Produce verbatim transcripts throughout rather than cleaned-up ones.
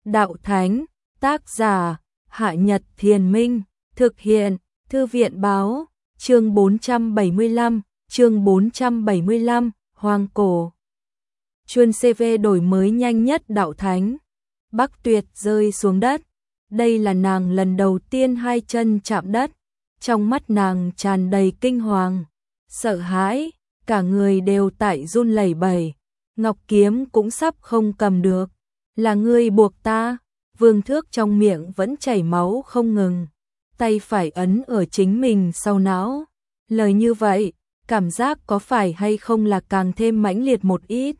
Đạo Thánh, tác giả, Hạ Nhật Thiền Minh, thực hiện, Thư viện Báo, chương bốn trăm bảy mươi lăm, chương bốn trăm bảy mươi lăm, Hoang Cổ. Chuân xê vê đổi mới nhanh nhất Đạo Thánh. Bắc Tuyệt rơi xuống đất. Đây là nàng lần đầu tiên hai chân chạm đất. Trong mắt nàng tràn đầy kinh hoàng, sợ hãi, cả người đều tại run lẩy bẩy. Ngọc kiếm cũng sắp không cầm được. Là ngươi buộc ta. Vương Thước trong miệng vẫn chảy máu không ngừng. Tay phải ấn ở chính mình sau não. Lời như vậy, cảm giác có phải hay không là càng thêm mãnh liệt một ít.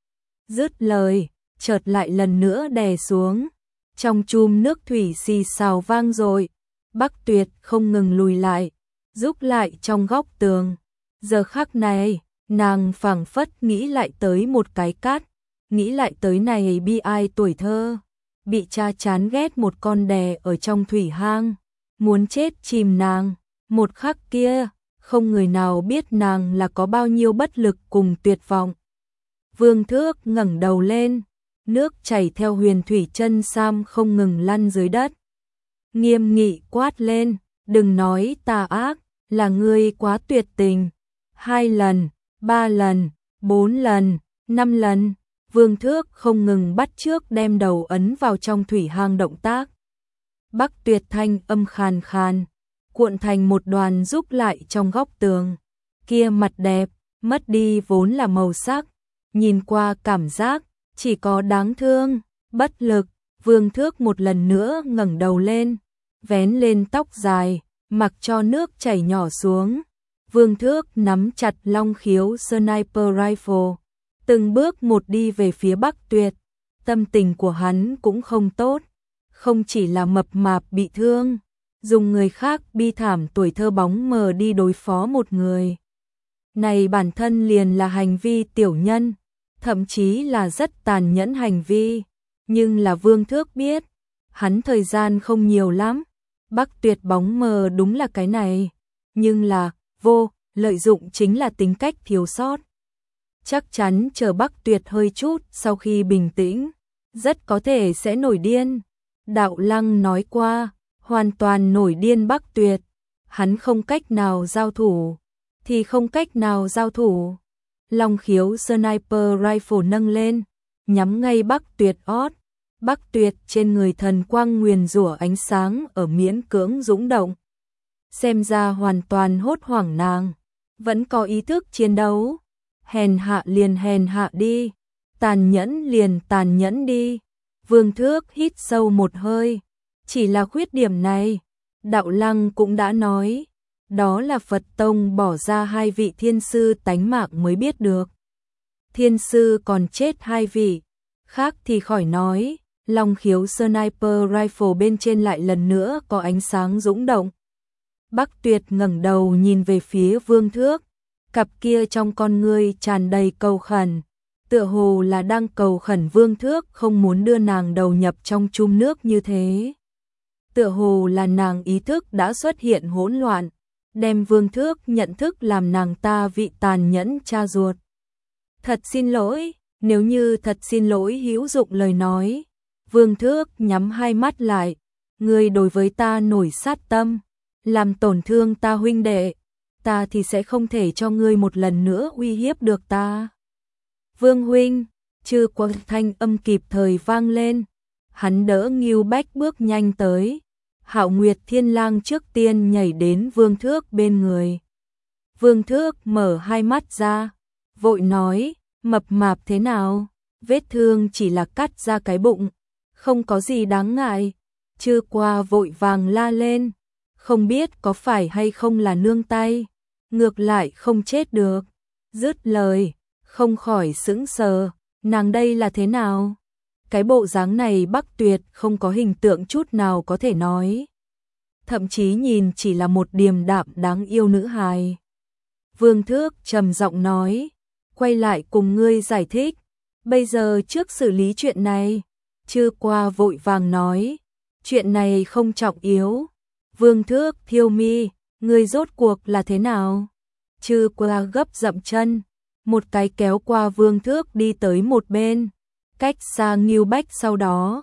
Dứt lời, chợt lại lần nữa đè xuống. Trong chum nước thủy xì xào vang dội. Bắc Tuyệt không ngừng lùi lại, rúc lại trong góc tường. Giờ khắc này, nàng phảng phất nghĩ lại tới một cái cát, nghĩ lại tới này bi ai tuổi thơ, bị cha chán ghét một con đè ở trong thủy hang, muốn chết chìm nàng. Một khắc kia, không người nào biết nàng là có bao nhiêu bất lực cùng tuyệt vọng. Vương Thước ngẩng đầu lên, nước chảy theo huyền thủy chân sam không ngừng lăn dưới đất. Nghiêm nghị quát lên, đừng nói tà ác, là ngươi quá tuyệt tình. Hai lần, ba lần, bốn lần, năm lần, Vương Thước không ngừng bắt chước đem đầu ấn vào trong thủy hang động tác. Bắc Tuyệt thanh âm khàn khàn, cuộn thành một đoàn rúc lại trong góc tường. Kia mặt đẹp, mất đi vốn là màu sắc, nhìn qua cảm giác, chỉ có đáng thương, bất lực. Vương Thước một lần nữa ngẩng đầu lên, vén lên tóc dài, mặc cho nước chảy nhỏ xuống. Vương Thước nắm chặt long khiếu sniper rifle, từng bước một đi về phía Bắc Tuyệt. Tâm tình của hắn cũng không tốt, không chỉ là mập mạp bị thương, dùng người khác bi thảm tuổi thơ bóng mờ đi đối phó một người. Này bản thân liền là hành vi tiểu nhân, thậm chí là rất tàn nhẫn hành vi. Nhưng là Vương Thước biết, hắn thời gian không nhiều lắm. Bắc Tuyệt bóng mờ đúng là cái này, nhưng là vô lợi dụng chính là tính cách thiếu sót. Chắc chắn chờ Bắc Tuyệt hơi chút sau khi bình tĩnh, rất có thể sẽ nổi điên. Đạo Lăng nói qua, hoàn toàn nổi điên Bắc Tuyệt, hắn không cách nào giao thủ, thì không cách nào giao thủ. Long khiếu sniper rifle nâng lên, nhắm ngay Bắc Tuyệt ót. Bắc Tuyệt trên người thần quang nguyền rủa ánh sáng ở miễn cưỡng dũng động. Xem ra hoàn toàn hốt hoảng nàng, vẫn có ý thức chiến đấu. Hèn hạ liền hèn hạ đi, tàn nhẫn liền tàn nhẫn đi. Vương Thước hít sâu một hơi, chỉ là khuyết điểm này, Đạo Lăng cũng đã nói, đó là Phật Tông bỏ ra hai vị thiên sư tánh mạng mới biết được. Thiên sư còn chết hai vị, khác thì khỏi nói. Long khiếu sniper rifle bên trên lại lần nữa có ánh sáng dũng động. Bắc Tuyệt ngẩng đầu nhìn về phía Vương Thước, cặp kia trong con ngươi tràn đầy cầu khẩn, tựa hồ là đang cầu khẩn Vương Thước không muốn đưa nàng đầu nhập trong chum nước như thế. Tựa hồ là nàng ý thức đã xuất hiện hỗn loạn, đem Vương Thước nhận thức làm nàng ta vị tàn nhẫn cha ruột. Thật xin lỗi, nếu như thật xin lỗi hữu dụng lời nói. Vương Thước nhắm hai mắt lại, ngươi đối với ta nổi sát tâm, làm tổn thương ta huynh đệ, ta thì sẽ không thể cho ngươi một lần nữa uy hiếp được ta. Vương huynh, Chư Quang thanh âm kịp thời vang lên, hắn đỡ Ngưu Bách bước nhanh tới. Hạo Nguyệt Thiên Lang trước tiên nhảy đến Vương Thước bên người. Vương Thước mở hai mắt ra, vội nói, mập mạp thế nào, vết thương chỉ là cắt ra cái bụng, không có gì đáng ngại. Chư Qua vội vàng la lên, không biết có phải hay không là nương tay, ngược lại không chết được. Dứt lời, không khỏi sững sờ, nàng đây là thế nào? Cái bộ dáng này Bắc Tuyệt không có hình tượng chút nào có thể nói. Thậm chí nhìn chỉ là một điềm đạm đáng yêu nữ hài. Vương Thước trầm giọng nói, quay lại cùng ngươi giải thích, bây giờ trước xử lý chuyện này. Chư Qua vội vàng nói, chuyện này không trọng yếu. Vương Thước thiêu mi, ngươi rốt cuộc là thế nào? Chư Qua gấp dậm chân, một cái kéo qua Vương Thước đi tới một bên, cách xa Ngưu Bách. Sau đó,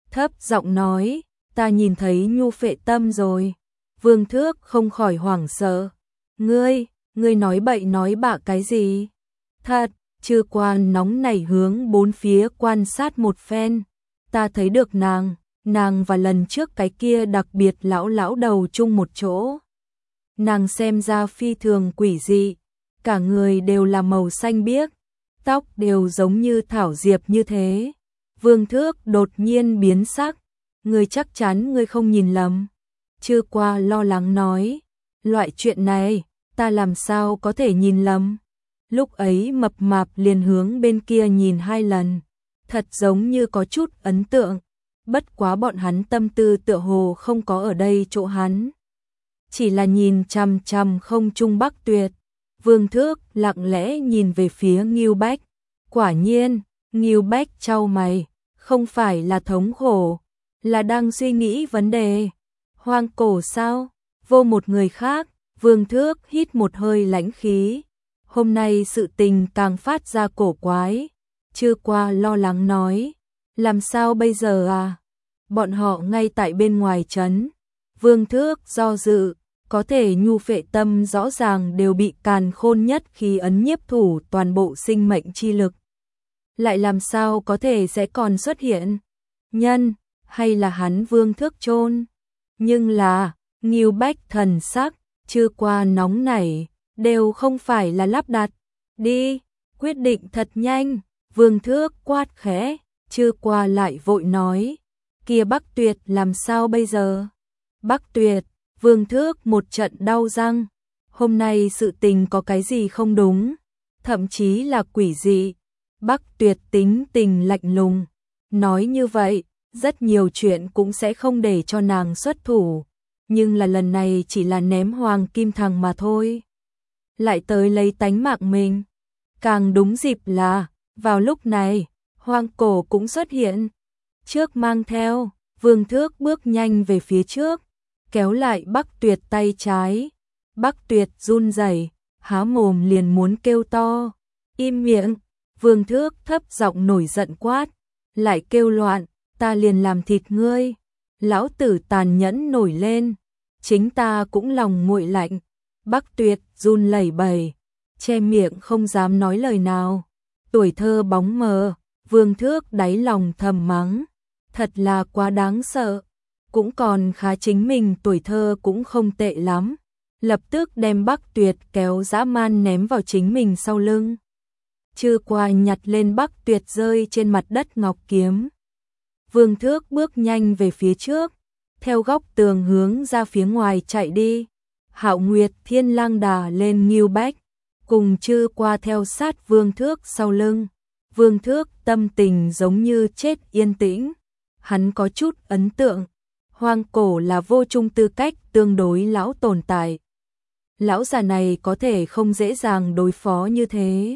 thấp giọng nói, ta nhìn thấy nhu phệ tâm rồi. Vương Thước không khỏi hoảng sợ. Ngươi, ngươi nói bậy nói bạ cái gì? Thật, Chư Quan nóng nảy hướng bốn phía quan sát một phen. Ta thấy được nàng, nàng và lần trước cái kia đặc biệt lão lão đầu chung một chỗ. Nàng xem ra phi thường quỷ dị, cả người đều là màu xanh biếc, tóc đều giống như thảo diệp như thế. Vương Thước đột nhiên biến sắc, ngươi chắc chắn ngươi không nhìn lầm. Chư Qua lo lắng nói, loại chuyện này, ta làm sao có thể nhìn lầm. Lúc ấy mập mạp liền hướng bên kia nhìn hai lần, thật giống như có chút ấn tượng, bất quá bọn hắn tâm tư tựa hồ không có ở đây chỗ hắn. Chỉ là nhìn chằm chằm không trung Bắc Tuyệt. Vương Thước lặng lẽ nhìn về phía Ngưu Bách. Quả nhiên, Ngưu Bách chau mày, không phải là thống khổ, là đang suy nghĩ vấn đề. Hoang cổ sao? Vô một người khác, Vương Thước hít một hơi lãnh khí. Hôm nay sự tình càng phát ra cổ quái. Chư Qua lo lắng nói, làm sao bây giờ à? Bọn họ ngay tại bên ngoài trấn. Vương Thước do dự, có thể nhu phệ tâm rõ ràng đều bị càn khôn nhất khi ấn nhiếp thủ toàn bộ sinh mệnh chi lực. Lại làm sao có thể sẽ còn xuất hiện? Nhân, hay là hắn Vương Thước chôn? Nhưng là, Ngưu Bách thần sắc, Chư Qua nóng nảy, đều không phải là lắp đặt. Đi, quyết định thật nhanh. Vương Thước quát khẽ, Chư Qua lại vội nói, kia Bắc Tuyệt làm sao bây giờ? Bắc Tuyệt, Vương Thước một trận đau răng. Hôm nay sự tình có cái gì không đúng, thậm chí là quỷ dị. Bắc Tuyệt tính tình lạnh lùng, nói như vậy, rất nhiều chuyện cũng sẽ không để cho nàng xuất thủ, nhưng là lần này chỉ là ném hoàng kim thằng mà thôi. Lại tới lấy tánh mạng mình. Càng đúng dịp là, vào lúc này, Hoang Cổ cũng xuất hiện. Trước mang theo, Vương Thước bước nhanh về phía trước, kéo lại Bắc Tuyệt tay trái. Bắc Tuyệt run rẩy, há mồm liền muốn kêu to. Im miệng, Vương Thước thấp giọng nổi giận quát, lại kêu loạn, ta liền làm thịt ngươi. Lão tử tàn nhẫn nổi lên, chính ta cũng lòng nguội lạnh. Bắc Tuyệt run lẩy bẩy, che miệng không dám nói lời nào. Tuổi thơ bóng mờ, Vương Thước đáy lòng thầm mắng, thật là quá đáng sợ. Cũng còn khá chính mình tuổi thơ cũng không tệ lắm. Lập tức đem Bắc Tuyệt kéo dã man ném vào chính mình sau lưng. Chư Qua nhặt lên Bắc Tuyệt rơi trên mặt đất ngọc kiếm. Vương Thước bước nhanh về phía trước, theo góc tường hướng ra phía ngoài chạy đi. Hạo Nguyệt Thiên Lang đà lên Ngưu Bách, cùng Chư Qua theo sát Vương Thước sau lưng. Vương Thước tâm tình giống như chết yên tĩnh. Hắn có chút ấn tượng, Hoang Cổ là vô chung tư cách tương đối lão tồn tại. Lão già này có thể không dễ dàng đối phó như thế.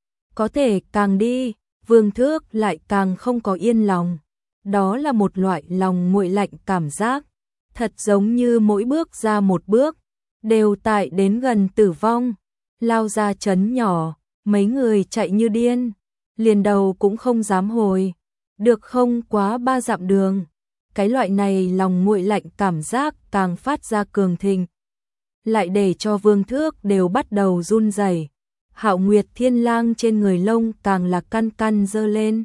Có thể càng đi, Vương Thước lại càng không có yên lòng. Đó là một loại lòng nguội lạnh cảm giác, thật giống như mỗi bước ra một bước, đều tại đến gần tử vong. Lao ra trấn nhỏ, mấy người chạy như điên, liền đầu cũng không dám hồi. Được không quá ba dặm đường, cái loại này lòng nguội lạnh cảm giác càng phát ra cường thịnh, lại để cho Vương Thước đều bắt đầu run rẩy. Hạo Nguyệt Thiên Lang trên người lông càng là căn căn dơ lên.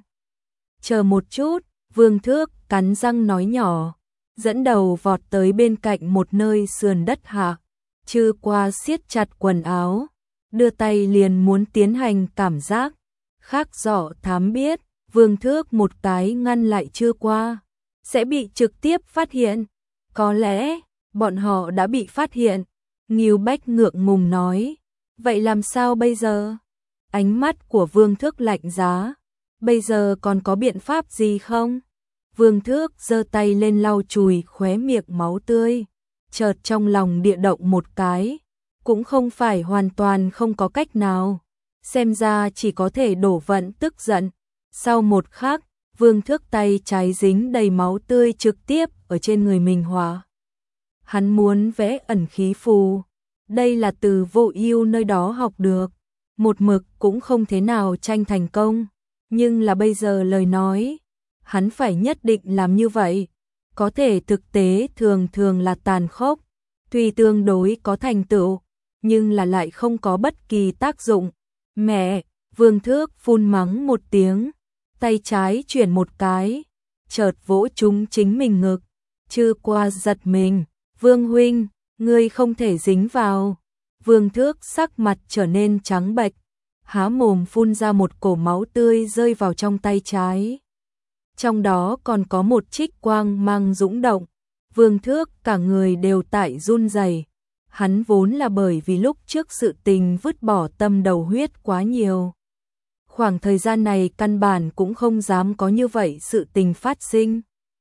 Chờ một chút, Vương Thước cắn răng nói nhỏ, dẫn đầu vọt tới bên cạnh một nơi sườn đất hạ. Chư Qua siết chặt quần áo, đưa tay liền muốn tiến hành cảm giác. Khác rõ thám biết, Vương Thước một cái ngăn lại Chư Qua, sẽ bị trực tiếp phát hiện. Có lẽ, bọn họ đã bị phát hiện. Ngưu Bách ngượng ngùng nói, vậy làm sao bây giờ? Ánh mắt của Vương Thước lạnh giá, bây giờ còn có biện pháp gì không? Vương Thước giơ tay lên lau chùi khóe miệng máu tươi, chợt trong lòng địa động một cái, cũng không phải hoàn toàn không có cách nào, xem ra chỉ có thể đổ vận tức giận. Sau một khắc, Vương Thước tay trái dính đầy máu tươi trực tiếp ở trên người mình hóa. Hắn muốn vẽ ẩn khí phù, đây là từ Vô Ưu nơi đó học được, một mực cũng không thế nào tranh thành công, nhưng là bây giờ lời nói, hắn phải nhất định làm như vậy. Có thể thực tế thường thường là tàn khốc, tuy tương đối có thành tựu, nhưng là lại không có bất kỳ tác dụng. Mẹ, Vương Thước phun mắng một tiếng, tay trái chuyển một cái, chợt vỗ trúng chính mình ngực. Chư Qua giật mình, Vương huynh, ngươi không thể dính vào. Vương Thước sắc mặt trở nên trắng bệch, há mồm phun ra một cổ máu tươi rơi vào trong tay trái. Trong đó còn có một trích quang mang dũng động. Vương Thước cả người đều tại run rẩy. Hắn vốn là bởi vì lúc trước sự tình vứt bỏ tâm đầu huyết quá nhiều. Khoảng thời gian này căn bản cũng không dám có như vậy sự tình phát sinh.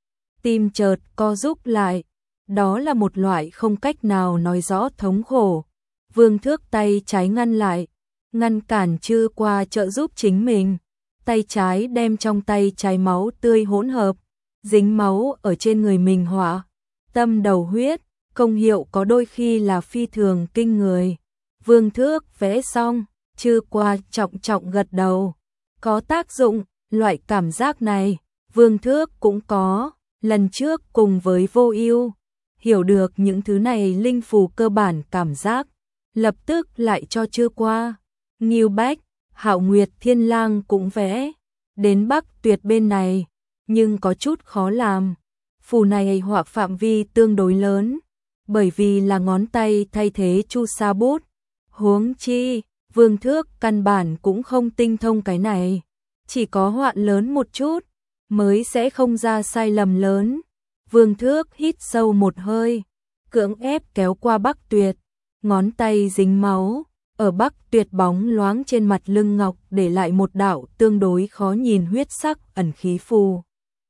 Tim chợt co rúm lại, đó là một loại không cách nào nói rõ thống khổ. Vương Thước tay trái ngăn lại, ngăn cản Chư Qua trợ giúp chính mình. Tay trái đem trong tay trái máu tươi hỗn hợp, dính máu ở trên người mình hỏa. Tâm đầu huyết, công hiệu có đôi khi là phi thường kinh người. Vương Thước vẽ xong, Chư Qua trọng trọng gật đầu. Có tác dụng, loại cảm giác này, Vương Thước cũng có. Lần trước cùng với Vô Ưu, hiểu được những thứ này linh phù cơ bản cảm giác, lập tức lại cho Chư Qua. Ngưu Bách, Hạo Nguyệt Thiên Lang cũng vẽ, đến Bắc Tuyệt bên này, nhưng có chút khó làm. Phù này họa phạm vi tương đối lớn, bởi vì là ngón tay thay thế chu sa bút. Huống chi, Vương Thước căn bản cũng không tinh thông cái này, chỉ có họa lớn một chút mới sẽ không ra sai lầm lớn. Vương Thước hít sâu một hơi, cưỡng ép kéo qua Bắc Tuyệt, ngón tay dính máu, ở Bắc Tuyệt bóng loáng trên mặt lưng ngọc để lại một đạo tương đối khó nhìn huyết sắc ẩn khí phù.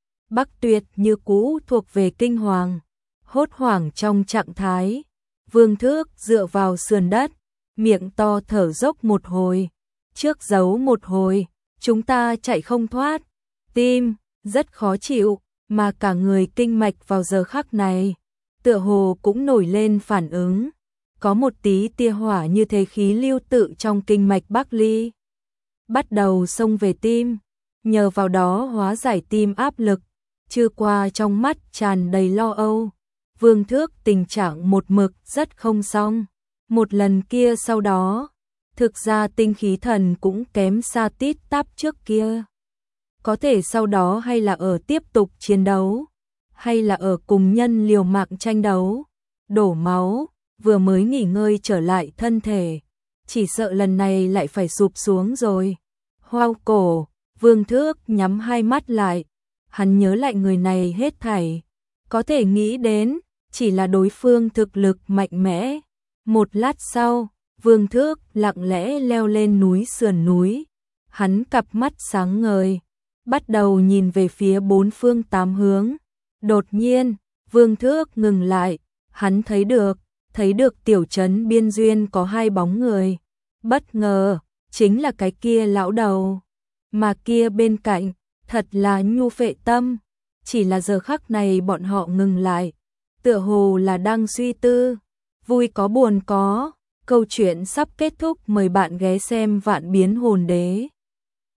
Bắc Tuyệt như cũ thuộc về kinh hoàng, hốt hoảng trong trạng thái. Vương Thước dựa vào sườn đất, miệng to thở dốc một hồi, trước giấu một hồi, chúng ta chạy không thoát, tim rất khó chịu, mà cả người kinh mạch vào giờ khắc này, tựa hồ cũng nổi lên phản ứng. Có một tí tia hỏa như thế khí lưu tự trong kinh mạch Bắc Ly bắt đầu xông về tim, nhờ vào đó hóa giải tim áp lực. Chư Qua trong mắt tràn đầy lo âu. Vương Thước tình trạng một mực rất không xong. Một lần kia sau đó, thực ra tinh khí thần cũng kém xa tít tắp trước kia. Có thể sau đó hay là ở tiếp tục chiến đấu, hay là ở cùng nhân liều mạng tranh đấu, đổ máu, vừa mới nghỉ ngơi trở lại thân thể, chỉ sợ lần này lại phải sụp xuống rồi. Hoao cổ, Vương Thước nhắm hai mắt lại, hắn nhớ lại người này hết thảy, có thể nghĩ đến, chỉ là đối phương thực lực mạnh mẽ. Một lát sau, Vương Thước lặng lẽ leo lên núi sườn núi, hắn cặp mắt sáng ngời, bắt đầu nhìn về phía bốn phương tám hướng. Đột nhiên, Vương Thước ngừng lại, hắn thấy được, thấy được tiểu trấn biên duyên có hai bóng người. Bất ngờ, chính là cái kia lão đầu, mà kia bên cạnh, thật là Nhu Phệ Tâm. Chỉ là giờ khắc này bọn họ ngừng lại, tựa hồ là đang suy tư. Vui có buồn có, câu chuyện sắp kết thúc, mời bạn ghé xem Vạn Biến Hồn Đế.